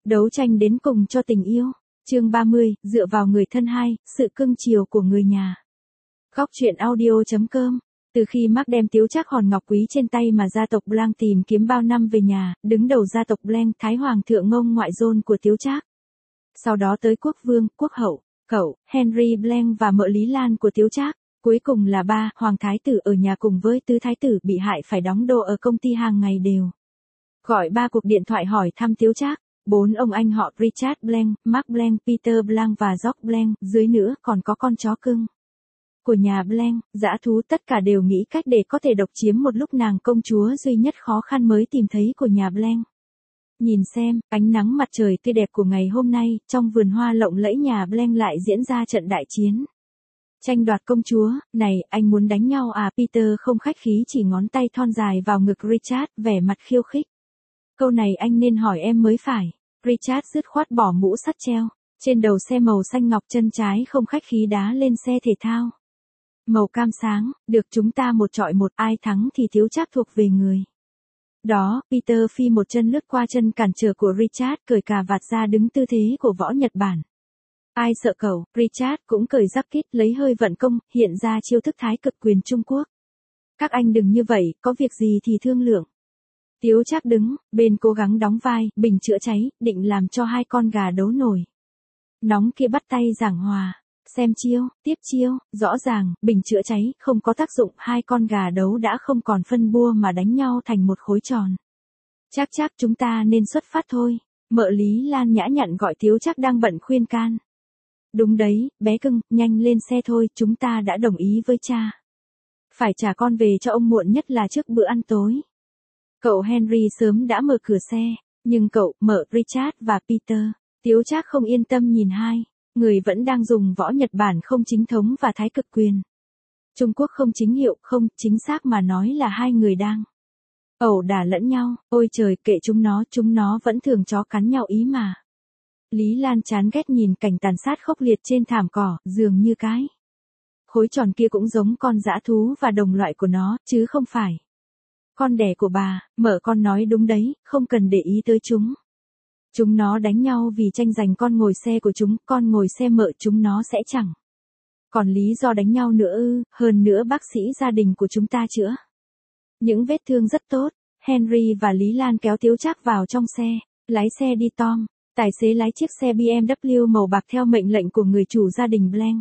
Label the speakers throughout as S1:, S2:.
S1: Đấu tranh đến cùng cho tình yêu. Chương 30, dựa vào người thân hai, sự cưng chiều của người nhà. Góc truyện audio.com. Từ khi Mark đem Tiếu Trác hòn ngọc quý trên tay mà gia tộc Blanc tìm kiếm bao năm về nhà, đứng đầu gia tộc Blanc, Thái Hoàng thượng ngông ngoại dôn của Tiếu Trác. Sau đó tới quốc vương, quốc hậu, cậu, Henry Blanc và mợ Lý Lan của Tiếu Trác. Cuối cùng là ba, Hoàng Thái tử ở nhà cùng với tứ Thái tử bị hại phải đóng đô ở công ty hàng ngày đều. Gọi 3 cuộc điện thoại hỏi thăm Tiếu Trác. 4 ông anh họ Richard Blanc, Mark Blanc, Peter Blanc và George Blanc, dưới nữa còn có con chó cưng của nhà Blanc, dã thú tất cả đều nghĩ cách để có thể độc chiếm một lúc nàng công chúa duy nhất khó khăn mới tìm thấy của nhà Blanc. Nhìn xem, ánh nắng mặt trời tươi đẹp của ngày hôm nay, trong vườn hoa lộng lẫy nhà Blanc lại diễn ra trận đại chiến. Tranh đoạt công chúa, này, anh muốn đánh nhau à? Peter không khách khí chỉ ngón tay thon dài vào ngực Richard, vẻ mặt khiêu khích. Câu này anh nên hỏi em mới phải. Richard dứt khoát bỏ mũ sắt treo trên đầu xe màu xanh ngọc, chân trái không khách khí đá lên xe thể thao màu cam sáng. Được, chúng ta một chọi một, ai thắng thì Tiếu Trác thuộc về người. Đó, Peter phi một chân lướt qua chân cản trở của Richard, cởi cà vạt ra đứng tư thế của võ Nhật Bản. Ai sợ cậu? Richard cũng cởi jacket, lấy hơi vận công, hiện ra chiêu thức thái cực quyền Trung Quốc. Các anh đừng như vậy, có việc gì thì thương lượng. Tiếu Trác đứng bên cố gắng đóng vai bình chữa cháy, định làm cho hai con gà đấu nổi nóng kia bắt tay giảng hòa. Xem chiêu, tiếp chiêu, rõ ràng, bình chữa cháy không có tác dụng, hai con gà đấu đã không còn phân bua mà đánh nhau thành một khối tròn. Trác, chúng ta nên xuất phát thôi. Mợ Lý Lan nhã nhặn gọi Tiếu Trác đang bận khuyên can. Đúng đấy, bé cưng, nhanh lên xe thôi, chúng ta đã đồng ý với cha. Phải trả con về cho ông muộn nhất là trước bữa ăn tối. Cậu Henry sớm đã mở cửa xe, nhưng cậu, mợ, Richard và Peter, Tiếu Trác không yên tâm nhìn hai người vẫn đang dùng võ Nhật Bản không chính thống và thái cực quyền Trung Quốc không chính hiệu, không, chính xác mà nói là hai người đang ẩu đả lẫn nhau. Ôi trời, kệ chúng nó vẫn thường chó cắn nhau ý mà. Lý Lan chán ghét nhìn cảnh tàn sát khốc liệt trên thảm cỏ, dường như cái khối tròn kia cũng giống con dã thú và đồng loại của nó, chứ không phải con đẻ của bà. Mợ con nói đúng đấy, không cần để ý tới chúng. Chúng nó đánh nhau vì tranh giành con ngồi xe của chúng, con ngồi xe mợ chúng nó sẽ chẳng còn lý do đánh nhau nữa ư? Hơn nữa bác sĩ gia đình của chúng ta chữa những vết thương rất tốt. Henry và Lý Lan kéo Tiếu Trác vào trong xe, lái xe đi Tom. Tài xế lái chiếc xe BMW màu bạc theo mệnh lệnh của người chủ gia đình Blanc.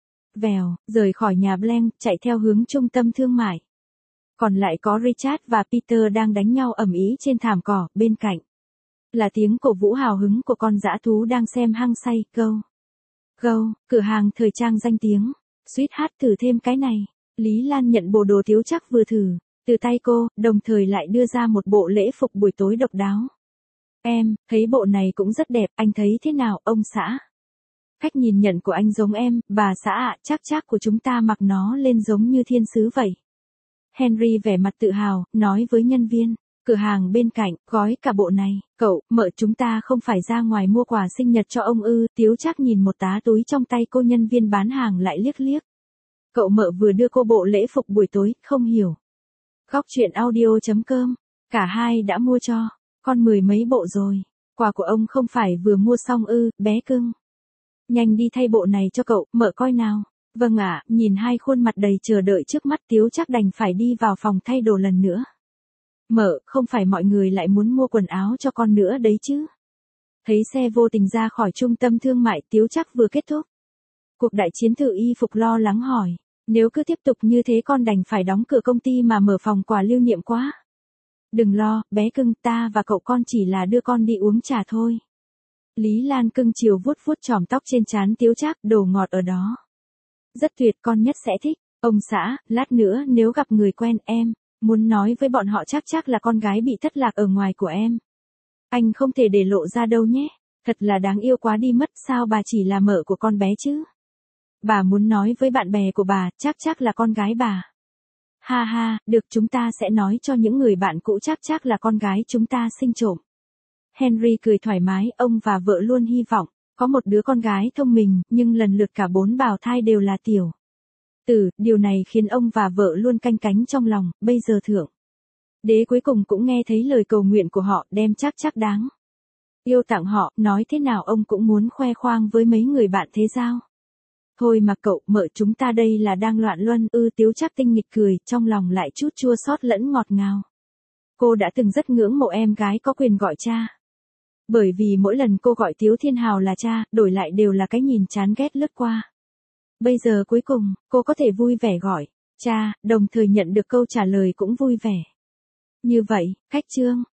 S1: Vèo, rời khỏi nhà Blanc, chạy theo hướng trung tâm thương mại. Còn lại có Richard và Peter đang đánh nhau ầm ĩ trên thảm cỏ, bên cạnh là tiếng cổ vũ hào hứng của con dã thú đang xem hăng say. Go, cửa hàng thời trang danh tiếng. Sweetheart, thử thêm cái này. Lý Lan nhận bộ đồ Tiếu Trác vừa thử từ tay cô, đồng thời lại đưa ra một bộ lễ phục buổi tối độc đáo. Em thấy bộ này cũng rất đẹp, anh thấy thế nào, ông xã? Cách nhìn nhận của anh giống em, bà xã ạ. Trác của chúng ta mặc nó lên giống như thiên sứ vậy. Henry vẻ mặt tự hào, nói với nhân viên cửa hàng bên cạnh, gói cả bộ này. Cậu, mợ chúng ta không phải ra ngoài mua quà sinh nhật cho ông ư? Tiếu Trác nhìn một tá túi trong tay cô, nhân viên bán hàng lại liếc. Cậu mợ vừa đưa cô bộ lễ phục buổi tối, không hiểu. Góc truyện audio.com. Cả hai đã mua cho con 10 mấy bộ rồi. Quà của ông không phải vừa mua xong ư? Bé cưng, nhanh đi thay bộ này cho cậu, mợ coi nào. Vâng ạ. Nhìn hai khuôn mặt đầy chờ đợi trước mắt, Tiếu Trác đành phải đi vào phòng thay đồ lần nữa. Mợ, không phải mọi người lại muốn mua quần áo cho con nữa đấy chứ? Thấy xe vô tình ra khỏi trung tâm thương mại, Tiếu Trác vừa kết thúc cuộc đại chiến thử y phục, lo lắng hỏi. Nếu cứ tiếp tục như thế con đành phải đóng cửa công ty mà mở phòng quà lưu niệm quá. Đừng lo, bé cưng, ta và cậu con chỉ là đưa con đi uống trà thôi. Lý Lan cưng chiều vuốt chòm tóc trên trán Tiếu Trác, đồ ngọt ở đó rất tuyệt, con nhất sẽ thích. Ông xã, lát nữa nếu gặp người quen, em muốn nói với bọn họ Trác là con gái bị thất lạc ở ngoài của em. Anh không thể để lộ ra đâu nhé. Thật là đáng yêu quá đi mất, sao bà chỉ là mợ của con bé chứ? Bà muốn nói với bạn bè của bà, Trác là con gái bà. Ha, được, chúng ta sẽ nói cho những người bạn cũ Trác là con gái chúng ta sinh trộm. Henry cười thoải mái, ông và vợ luôn hy vọng có một đứa con gái thông minh, nhưng lần lượt cả 4 bào thai đều là tiểu tử, điều này khiến ông và vợ luôn canh cánh trong lòng. Bây giờ thượng đế cuối cùng cũng nghe thấy lời cầu nguyện của họ, đem Trác đáng Yêu tặng họ, nói thế nào ông cũng muốn khoe khoang với mấy người bạn thế sao? Thôi mà cậu, mợ chúng ta đây là đang loạn luân ư? Tiếu Trác tinh nghịch cười, trong lòng lại chút chua xót lẫn ngọt ngào. Cô đã từng rất ngưỡng mộ em gái có quyền gọi cha. Bởi vì mỗi lần cô gọi Tiếu Thiên Hào là cha, đổi lại đều là cái nhìn chán ghét lướt qua. Bây giờ cuối cùng, cô có thể vui vẻ gọi cha, đồng thời nhận được câu trả lời cũng vui vẻ. Như vậy, cách chương